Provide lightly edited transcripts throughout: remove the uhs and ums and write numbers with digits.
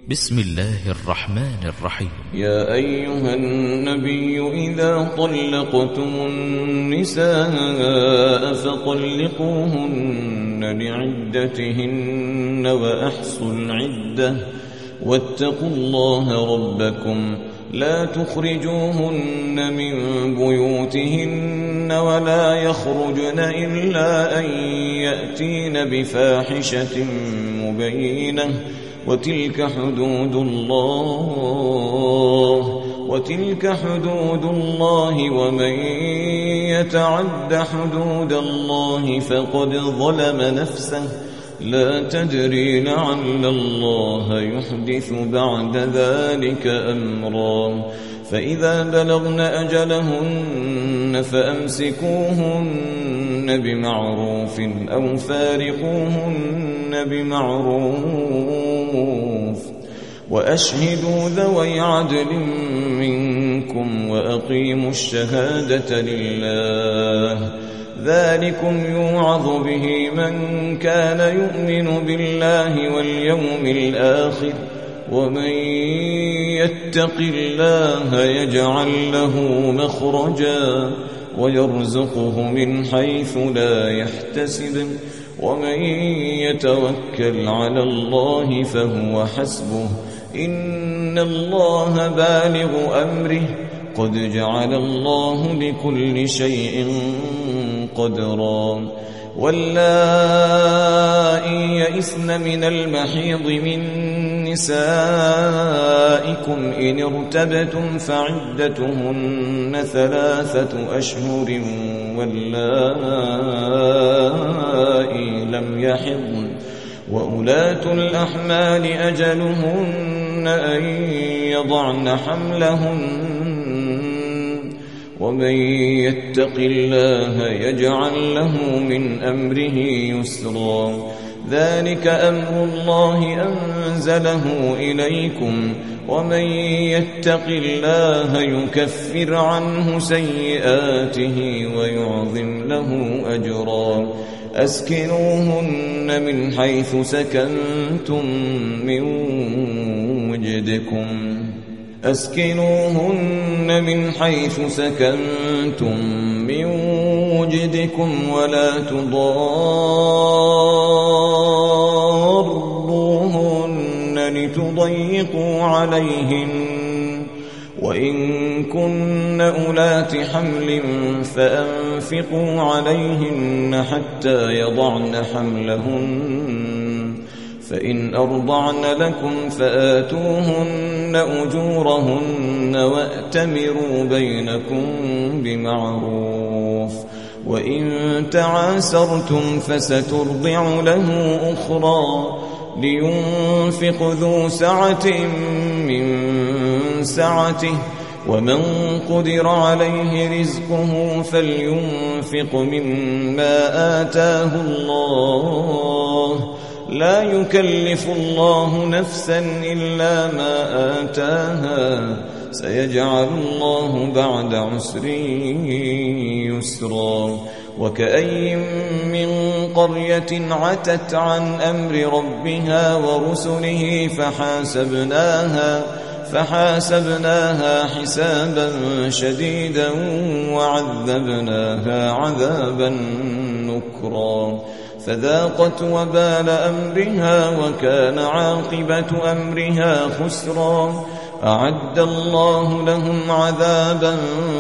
بسم الله الرحمن الرحيم. يا أيها النبي إذا طلقتم النساء فطلقوهن لعدتهن وأحصوا العدة واتقوا الله ربكم لا تخرجوهن من بيوتهن ولا يخرجن إلا أن يأتين بفاحشة مبينة وتلك حدود الله ومن يتعد حدود الله فقد ظلم نفسه لا تدري لعل الله يحدث بعد ذلك أمرا فإذا بلغن أجلهن فأمسكوهن بمعروف أو فارقوهن بمعروف وأشهدوا ذوي عدل منكم وأقيموا الشهادة لله ذلكم يوعظ به من كان يؤمن بالله واليوم الآخر ومن يتق الله يجعل له مخرجا ويرزقه من حيث لا يحتسب ومن يتوكل على الله فهو حسبه إن الله بالغ أمره قد جعل الله لكل شيء قدرا واللائي يئسن من المحيض من نسائكم إن ارتبتم فعدتهن 3 أشهر واللائي لم يحضن وأولاة الأحمال أجلهن أن يضعن حملهن ومن يتق الله يجعل له من أمره يسرا ذلك أمر الله أنزله إليكم ومن يتق الله يكفر عنه سيئاته ويعظم له أجرا أسكنوهن من حيث سكنتم من وجدكم ولا تضاروهن لتضيقوا عليهن وإن كن أولات حمل فأنفقوا عليهن حتى يضعن حملهن فإن أرضعن لكم فآتوهن أجورهن وأتمروا بينكم بمعروف وإن تعاسرتم فسترضع له أخرى لينفق ذو سعة من سعته ومن قدر عليه رزقه فلينفق مما آتاه الله لا يكلف الله نفسا إلا ما آتاها سيجعل الله بعد عسر يسرا وكأي من قرية عتت عن أمر ربها ورسله فحاسبناها حسابا شديدا وعذبناها عذابا نكرا فذاقت وبال أمرها وكان عاقبة أمرها خسرا أعد الله لهم عذابا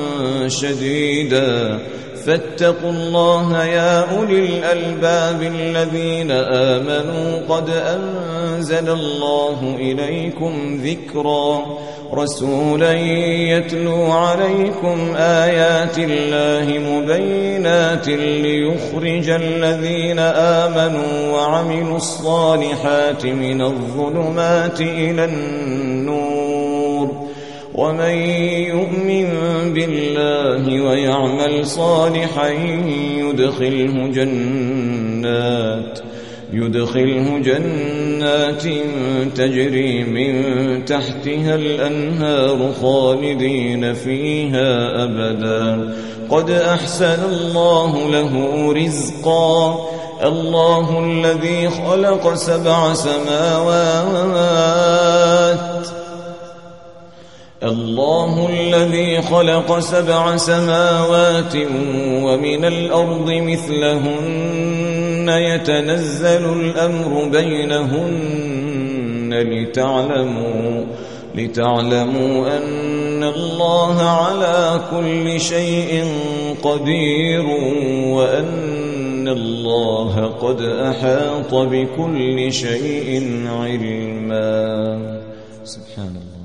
شديدا فاتقوا الله يا أولي الألباب الذين آمنوا قد أنزل الله إليكم ذكرا رسولا يتلو عليكم آيات الله مبينات ليخرج الذين آمنوا وعملوا الصالحات من الظلمات إلى النور ومن يؤمن بالله ويعمل صالحا يدخله جنات تجري من تحتها الأنهار خالدين فيها أبدا قد أحسن الله له رزقا الله الذي خلق 7 سماوات الله الذي خلق 7 سماوات ومن الأرض مثلهن يتنزل الأمر بينهن لتعلموا أن الله على كل شيء قدير وأن الله قد أحاط بكل شيء علما. سبحان الله.